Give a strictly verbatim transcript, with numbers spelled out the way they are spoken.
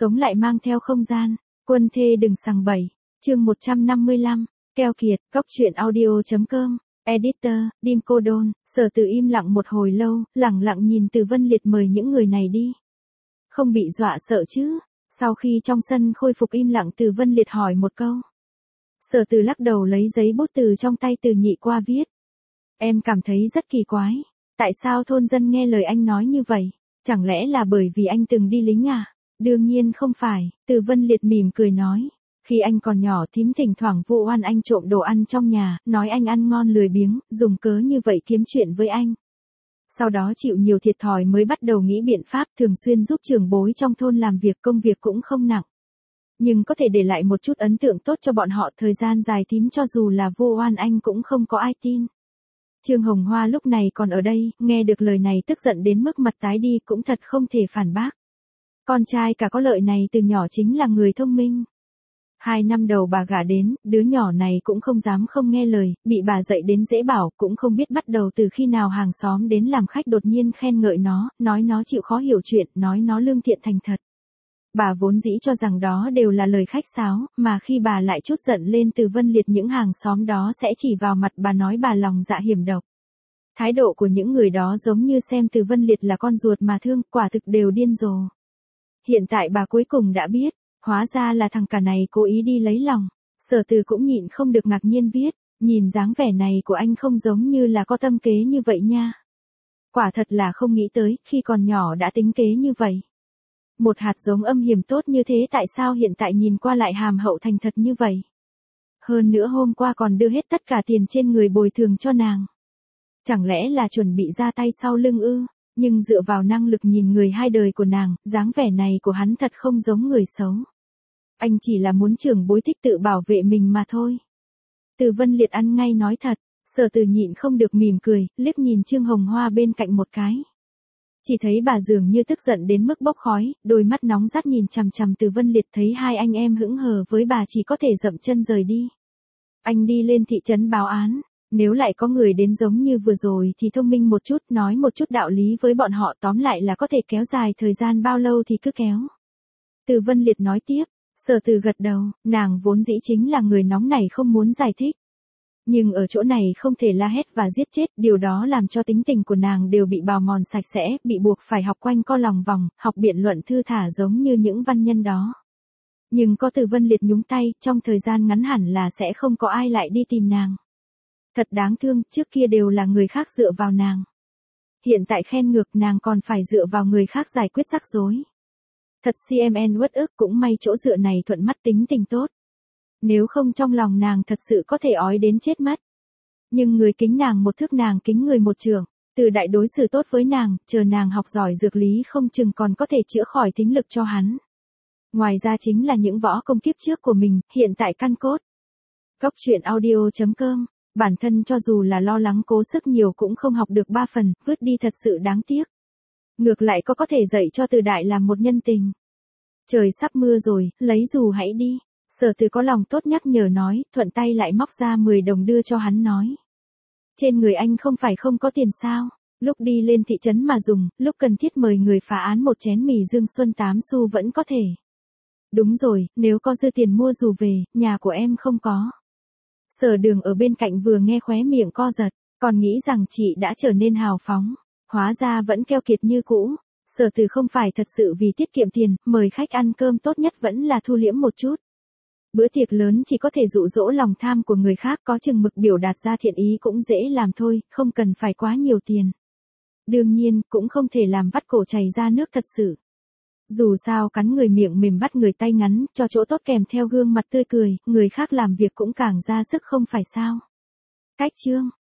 Sống lại mang theo không gian, quân thê đừng sằng bậy. Chương một trăm năm mươi lăm, keo kiệt, góc truyện audio chấm com, editor, Dim Cô Đôn. Sở Từ im lặng một hồi lâu, lẳng lặng nhìn Từ Vân Liệt mời những người này đi. Không bị dọa sợ chứ? Sau khi trong sân khôi phục im lặng, Từ Vân Liệt hỏi một câu. Sở Từ lắc đầu lấy giấy bút từ trong tay Từ Nhị qua viết. Em cảm thấy rất kỳ quái. Tại sao thôn dân nghe lời anh nói như vậy? Chẳng lẽ là bởi vì anh từng đi lính à? Đương nhiên không phải, Từ Vân Liệt mỉm cười nói. Khi anh còn nhỏ thím thỉnh thoảng vu oan anh trộm đồ ăn trong nhà, nói anh ăn ngon lười biếng, dùng cớ như vậy kiếm chuyện với anh. Sau đó chịu nhiều thiệt thòi mới bắt đầu nghĩ biện pháp, thường xuyên giúp trưởng bối trong thôn làm việc, công việc cũng không nặng. Nhưng có thể để lại một chút ấn tượng tốt cho bọn họ, thời gian dài thím cho dù là vu oan anh cũng không có ai tin. Trương Hồng Hoa lúc này còn ở đây, nghe được lời này tức giận đến mức mặt tái đi, cũng thật không thể phản bác. Con trai cả có lợi này từ nhỏ chính là người thông minh. Hai năm đầu bà gả đến, đứa nhỏ này cũng không dám không nghe lời, bị bà dạy đến dễ bảo, cũng không biết bắt đầu từ khi nào hàng xóm đến làm khách đột nhiên khen ngợi nó, nói nó chịu khó hiểu chuyện, nói nó lương thiện thành thật. Bà vốn dĩ cho rằng đó đều là lời khách sáo, mà khi bà lại chút giận lên Từ Vân Liệt, những hàng xóm đó sẽ chỉ vào mặt bà nói bà lòng dạ hiểm độc. Thái độ của những người đó giống như xem Từ Vân Liệt là con ruột mà thương, quả thực đều điên rồ. Hiện tại bà cuối cùng đã biết, hóa ra là thằng cả này cố ý đi lấy lòng. Sở Từ cũng nhịn không được ngạc nhiên viết, nhìn dáng vẻ này của anh không giống như là có tâm kế như vậy nha. Quả thật là không nghĩ tới, khi còn nhỏ đã tính kế như vậy. Một hạt giống âm hiểm tốt như thế tại sao hiện tại nhìn qua lại hàm hậu thành thật như vậy? Hơn nữa hôm qua còn đưa hết tất cả tiền trên người bồi thường cho nàng. Chẳng lẽ là chuẩn bị ra tay sau lưng ư? Nhưng dựa vào năng lực nhìn người hai đời của nàng, dáng vẻ này của hắn thật không giống người xấu. Anh chỉ là muốn trưởng bối thích tự bảo vệ mình mà thôi. Từ Vân Liệt ăn ngay nói thật. Sở Từ nhịn không được mỉm cười, liếc nhìn Trương Hồng Hoa bên cạnh một cái. Chỉ thấy bà dường như tức giận đến mức bốc khói, đôi mắt nóng rát nhìn chằm chằm Từ Vân Liệt, thấy hai anh em hững hờ với bà chỉ có thể dậm chân rời đi. Anh đi lên thị trấn báo án, nếu lại có người đến giống như vừa rồi thì thông minh một chút, nói một chút đạo lý với bọn họ, tóm lại là có thể kéo dài thời gian bao lâu thì cứ kéo. Từ Vân Liệt nói tiếp. Sở Từ gật đầu, nàng vốn dĩ chính là người nóng này không muốn giải thích. Nhưng ở chỗ này không thể la hét và giết chết, điều đó làm cho tính tình của nàng đều bị bào mòn sạch sẽ, bị buộc phải học quanh co lòng vòng, học biện luận thư thả giống như những văn nhân đó. Nhưng có Từ Vân Liệt nhúng tay, trong thời gian ngắn hẳn là sẽ không có ai lại đi tìm nàng. Thật đáng thương, trước kia đều là người khác dựa vào nàng. Hiện tại khen ngược nàng còn phải dựa vào người khác giải quyết rắc rối. Thật xê em en uất ức, cũng may chỗ dựa này thuận mắt, tính tình tốt. Nếu không trong lòng nàng thật sự có thể ói đến chết mất. Nhưng người kính nàng một thước, nàng kính người một trượng. Từ Đại đối xử tốt với nàng, chờ nàng học giỏi dược lý không chừng còn có thể chữa khỏi thính lực cho hắn. Ngoài ra chính là những võ công kiếp trước của mình, hiện tại căn cốt. Góc truyện audio chấm com, bản thân cho dù là lo lắng cố sức nhiều cũng không học được ba phần, vứt đi thật sự đáng tiếc. Ngược lại có có thể dạy cho Từ Đại làm một nhân tình. Trời sắp mưa rồi, lấy dù hãy đi. Sở Từ có lòng tốt nhắc nhở nói, thuận tay lại móc ra mười đồng đưa cho hắn nói. Trên người anh không phải không có tiền sao, lúc đi lên thị trấn mà dùng, lúc cần thiết mời người phá án một chén mì Dương Xuân tám xu vẫn có thể. Đúng rồi, nếu có dư tiền mua dù về, nhà của em không có. Sở Đường ở bên cạnh vừa nghe khóe miệng co giật, còn nghĩ rằng chị đã trở nên hào phóng, hóa ra vẫn keo kiệt như cũ. Sở Từ không phải thật sự vì tiết kiệm tiền, mời khách ăn cơm tốt nhất vẫn là thu liễm một chút. Bữa tiệc lớn chỉ có thể dụ dỗ lòng tham của người khác, có chừng mực biểu đạt ra thiện ý cũng dễ làm thôi, không cần phải quá nhiều tiền. Đương nhiên, cũng không thể làm vắt cổ chảy ra nước thật sự. Dù sao cắn người miệng mềm bắt người tay ngắn, cho chỗ tốt kèm theo gương mặt tươi cười, người khác làm việc cũng càng ra sức không phải sao. Cách chương